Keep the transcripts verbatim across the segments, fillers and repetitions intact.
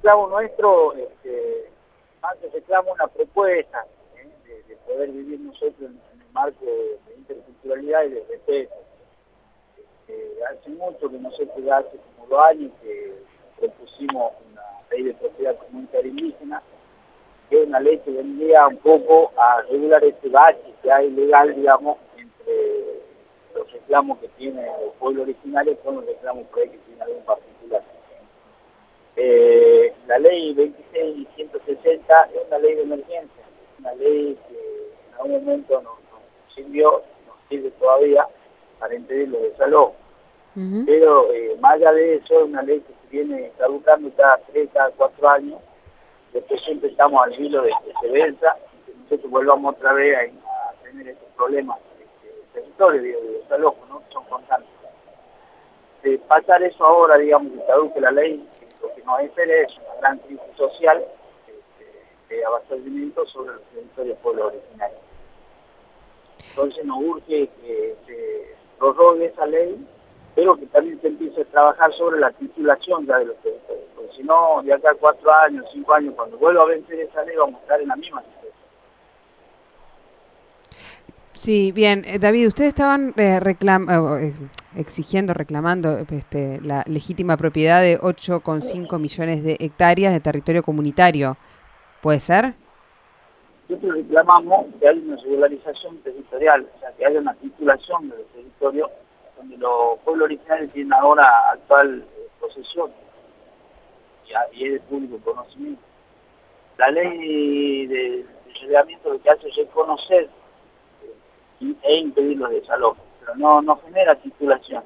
reclamo nuestro, este, más que reclamo una propuesta, ¿eh? de, de poder vivir nosotros en, en el marco de, de interculturalidad y de respeto. Este, hace mucho que nosotros ya hace como dos años que propusimos una ley de propiedad comunitaria indígena, que es una ley que vendría un poco a regular este bache que hay legal, digamos, entre los reclamos que tiene el pueblo originario con los reclamos por ahí que tiene algún particular. Eh, la ley veintiséis mil ciento sesenta es una ley de emergencia, una ley que en algún momento nos, nos sirvió, nos sirve todavía para impedir los desalojos. Uh-huh. Pero eh, más allá de eso, es una ley que se viene caducando cada tres, cada cuatro años. Después siempre estamos al hilo de que se venza y que nosotros volvamos otra vez a, a tener estos problemas de, de territorio, de, de desalojo, ¿no? Son constantes. De pasar eso ahora, digamos, que caduque la ley, lo que nos espera es una gran crisis social de, de abastecimiento sobre los territorios del pueblo originario. Entonces nos urge que se prorrogue esa ley, pero que también se empiece a trabajar sobre la titulación ya de los territorios. Porque si no, de acá a cuatro años, cinco años, cuando vuelva a vencer esa ley, vamos a estar en la misma situación. Sí, bien. Eh, David, ustedes estaban eh, reclam eh, exigiendo, reclamando este, la legítima propiedad de ocho coma cinco millones de hectáreas de territorio comunitario. ¿Puede ser? Nosotros reclamamos que haya una regularización territorial, o sea, que haya una titulación de los territorios donde los pueblos originarios tienen ahora actual eh, posesión y, y es de público conocimiento. La ley de, de reglamento lo que hace es reconocer eh, e impedir los desalojos, pero no, no genera titulación.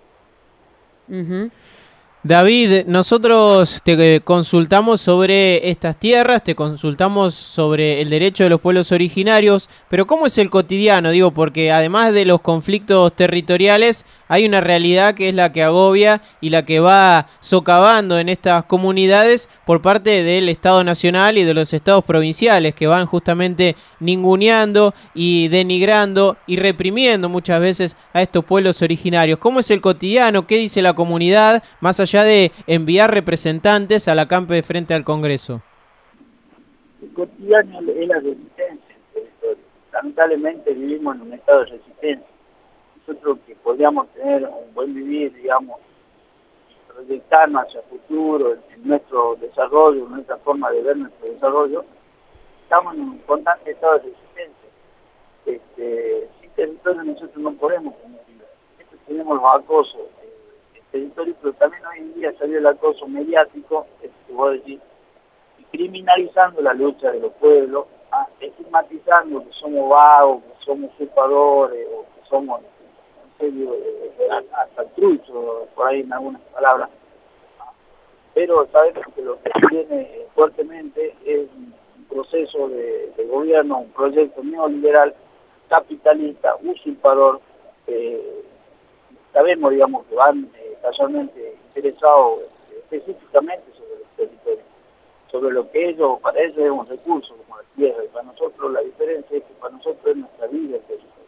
Uh-huh. David, nosotros te consultamos sobre estas tierras, te consultamos sobre el derecho de los pueblos originarios, pero ¿cómo es el cotidiano? Digo, porque además de los conflictos territoriales, hay una realidad que es la que agobia y la que va socavando en estas comunidades por parte del Estado Nacional y de los estados provinciales, que van justamente ninguneando y denigrando y reprimiendo muchas veces a estos pueblos originarios. ¿Cómo es el cotidiano? ¿Qué dice la comunidad? Más allá ya de enviar representantes a la campe de frente al Congreso. El cotidiano es la resistencia del territorio. Lamentablemente vivimos en un estado de resistencia. Nosotros que podríamos tener un buen vivir, digamos, proyectarnos hacia el futuro, en nuestro desarrollo, en nuestra forma de ver nuestro desarrollo, estamos en un constante estado de resistencia. Este, sin territorio nosotros no podemos tener vida. Entonces tenemos los acosos territorio, pero también hoy en día salió el acoso mediático, este, voy a decir, y criminalizando la lucha de los pueblos, ¿ah? Estigmatizando que somos vagos, que somos usurpadores, o que somos, en serio, eh, hasta truchos, por ahí en algunas palabras. ¿Ah? Pero sabemos que lo que viene fuertemente es un proceso de, de gobierno, un proyecto neoliberal, capitalista, usurpador. Eh, sabemos, digamos, que van eh, casualmente interesados eh, específicamente sobre los territorios, sobre lo que ellos, para ellos es un recurso como la tierra, y para nosotros la diferencia es que para nosotros es nuestra vida el territorio.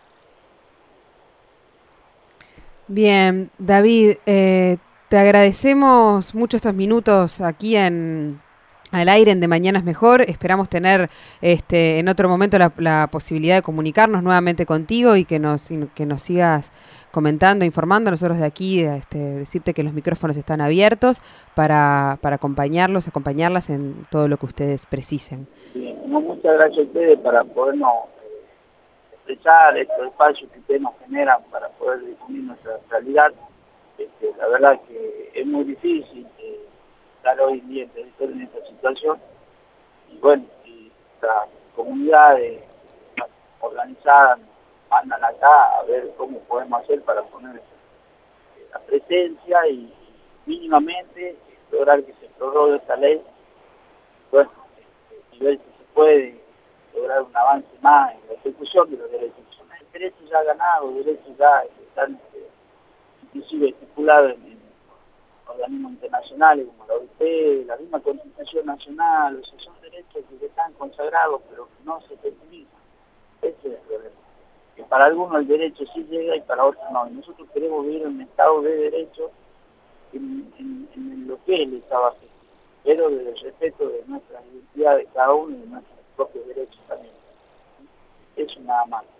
Bien, David, eh, te agradecemos mucho estos minutos aquí en al aire en De Mañana es Mejor. Esperamos tener este en otro momento la, la posibilidad de comunicarnos nuevamente contigo y que nos y que nos sigas comentando, informando. Nosotros de aquí este, decirte que los micrófonos están abiertos para, para acompañarlos, acompañarlas en todo lo que ustedes precisen. Bien, no, muchas gracias a ustedes para podernos eh, expresar estos espacios que ustedes nos generan para poder difundir nuestra realidad. Este, la verdad que es muy difícil eh, estar hoy en día en esta situación, y bueno, y las comunidades organizadas mandan acá a ver cómo podemos hacer para poner la presencia y mínimamente lograr que se prorrogue esta ley, bueno, y ver si se puede lograr un avance más en la ejecución de los derechos. Son derechos ya ganados, derechos ya que están este, inclusive estipulados en, en organismos internacionales como la O I T, la misma Constitución Nacional. O sea, son derechos que están consagrados pero que no se efectivizan. Ese es el problema. Que para algunos el derecho sí llega y para otros no. Y nosotros queremos vivir en un estado de derecho en, en, en lo que es el Estado así. pero desde el respeto de nuestras identidades de cada uno y de nuestros propios derechos también. Eso nada más.